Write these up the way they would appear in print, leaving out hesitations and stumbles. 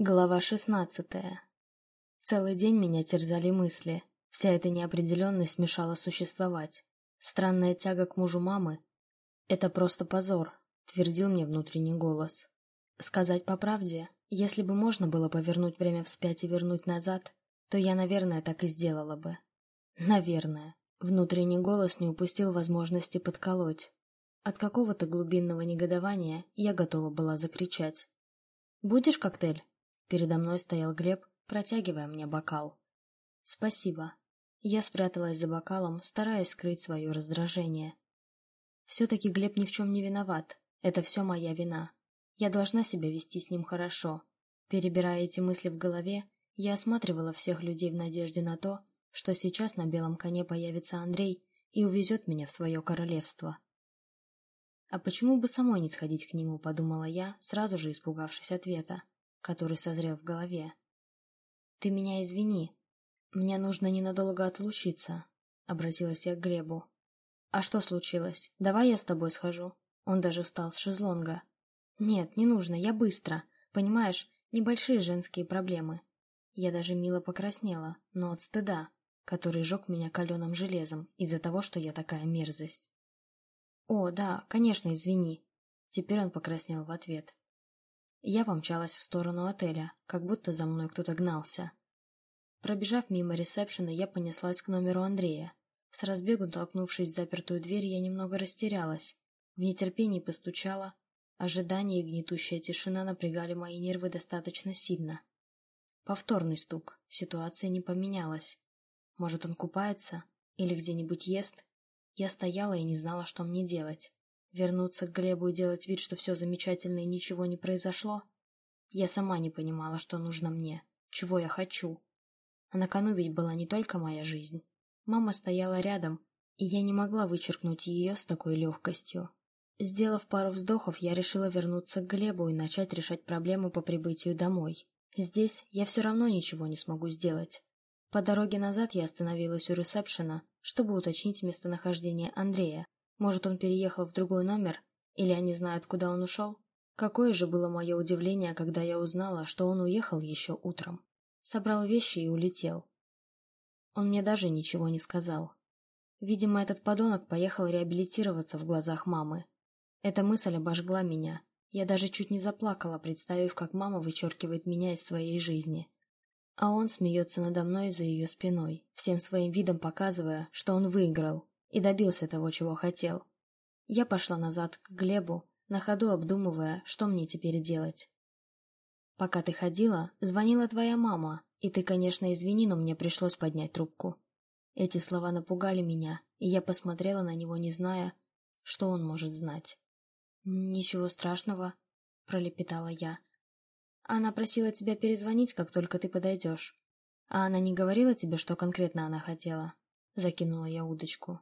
Глава 16. Целый день меня терзали мысли. Вся эта неопределенность мешала существовать. Странная тяга к мужу мамы — это просто позор, твердил мне внутренний голос. Сказать по правде, если бы можно было повернуть время вспять и вернуть назад, то я, наверное, так и сделала бы. Наверное. Внутренний голос не упустил возможности подколоть. От какого-то глубинного негодования я готова была закричать. «Будешь коктейль?» Передо мной стоял Глеб, протягивая мне бокал. «Спасибо». Я спряталась за бокалом, стараясь скрыть свое раздражение. Все-таки Глеб ни в чем не виноват. Это все моя вина. Я должна себя вести с ним хорошо. Перебирая эти мысли в голове, я осматривала всех людей в надежде на то, что сейчас на белом коне появится Андрей и увезет меня в свое королевство. А почему бы самой не сходить к нему, подумала я, сразу же испугавшись ответа, который созрел в голове. «Ты меня извини. Мне нужно ненадолго отлучиться», — обратилась я к Глебу. «А что случилось? Давай я с тобой схожу». Он даже встал с шезлонга. «Нет, не нужно, я быстро. Понимаешь, небольшие женские проблемы». Я даже мило покраснела, но от стыда, который жег меня каленым железом из-за того, что я такая мерзость. «О, да, конечно, извини». Теперь он покраснел в ответ. Я помчалась в сторону отеля, как будто за мной кто-то гнался. Пробежав мимо ресепшена, я понеслась к номеру Андрея. С разбегу толкнувшись в запертую дверь, я немного растерялась. В нетерпении постучала. Ожидание и гнетущая тишина напрягали мои нервы достаточно сильно. Повторный стук. Ситуация не поменялась. Может, он купается? Или где-нибудь ест? Я стояла и не знала, что мне делать. Вернуться к Глебу и делать вид, что все замечательно и ничего не произошло? Я сама не понимала, что нужно мне, чего я хочу. А на кону ведь была не только моя жизнь. Мама стояла рядом, и я не могла вычеркнуть ее с такой легкостью. Сделав пару вздохов, я решила вернуться к Глебу и начать решать проблемы по прибытию домой. Здесь я все равно ничего не смогу сделать. По дороге назад я остановилась у ресепшена, чтобы уточнить местонахождение Андрея. Может, он переехал в другой номер, или они знают, куда он ушел? Какое же было мое удивление, когда я узнала, что он уехал еще утром. Собрал вещи и улетел. Он мне даже ничего не сказал. Видимо, этот подонок поехал реабилитироваться в глазах мамы. Эта мысль обожгла меня. Я даже чуть не заплакала, представив, как мама вычеркивает меня из своей жизни. А он смеется надо мной за ее спиной, всем своим видом показывая, что он выиграл и добился того, чего хотел. Я пошла назад к Глебу, на ходу обдумывая, что мне теперь делать. «Пока ты ходила, звонила твоя мама, и ты, конечно, извини, но мне пришлось поднять трубку». Эти слова напугали меня, и я посмотрела на него, не зная, что он может знать. «Ничего страшного», — пролепетала я. «Она просила тебя перезвонить, как только ты подойдешь. А она не говорила тебе, что конкретно она хотела?» Закинула я удочку.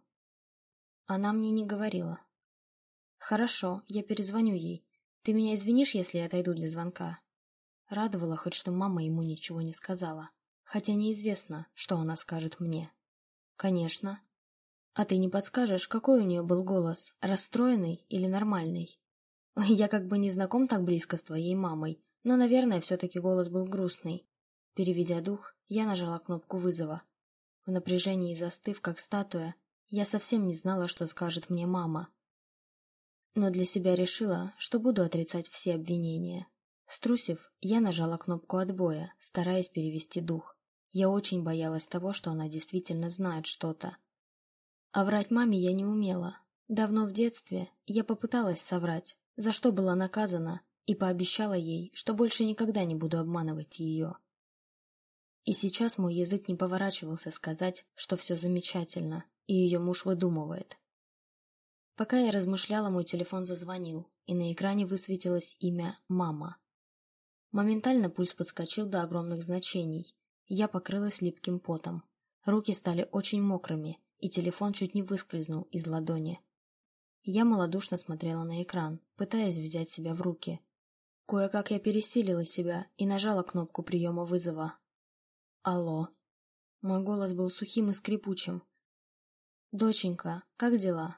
Она мне не говорила. «Хорошо, я перезвоню ей. Ты меня извинишь, если я отойду для звонка?» Радовало хоть, что мама ему ничего не сказала, хотя неизвестно, что она скажет мне. «Конечно». «А ты не подскажешь, какой у нее был голос, расстроенный или нормальный?» «Я как бы не знаком так близко с твоей мамой, но, наверное, все-таки голос был грустный». Переведя дух, я нажала кнопку вызова. В напряжении застыв, как статуя, я совсем не знала, что скажет мне мама. Но для себя решила, что буду отрицать все обвинения. Струсив, я нажала кнопку отбоя, стараясь перевести дух. Я очень боялась того, что она действительно знает что-то. А врать маме я не умела. Давно в детстве я попыталась соврать, за что была наказана, и пообещала ей, что больше никогда не буду обманывать ее. И сейчас мой язык не поворачивался сказать, что все замечательно, и ее муж выдумывает. Пока я размышляла, мой телефон зазвонил, и на экране высветилось имя «Мама». Моментально пульс подскочил до огромных значений. Я покрылась липким потом. Руки стали очень мокрыми, и телефон чуть не выскользнул из ладони. Я малодушно смотрела на экран, пытаясь взять себя в руки. Кое-как я пересилила себя и нажала кнопку приема вызова. «Алло». Мой голос был сухим и скрипучим. «Доченька, как дела?»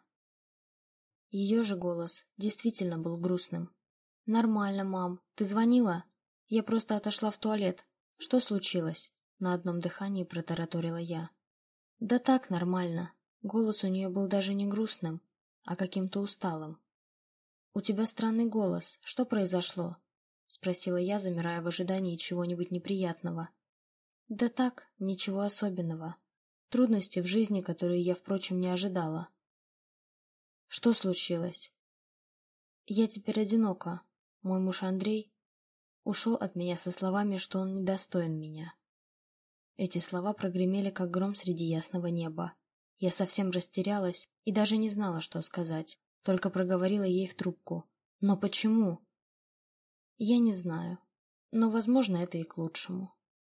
Ее же голос действительно был грустным. «Нормально, мам. Ты звонила?» Я просто отошла в туалет. Что случилось?» На одном дыхании протараторила я. «Да так, нормально». Голос у нее был даже не грустным, а каким-то усталым. «У тебя странный голос. Что произошло?» Спросила я, замирая в ожидании чего-нибудь неприятного. «Да так, ничего особенного. Трудности в жизни, которые я, впрочем, не ожидала». «Что случилось?» «Я теперь одинока. Мой муж Андрей ушел от меня со словами, что он недостоин меня». Эти слова прогремели, как гром среди ясного неба. Я совсем растерялась и даже не знала, что сказать, только проговорила ей в трубку. «Но почему?» «Я не знаю, но, возможно, это и к лучшему».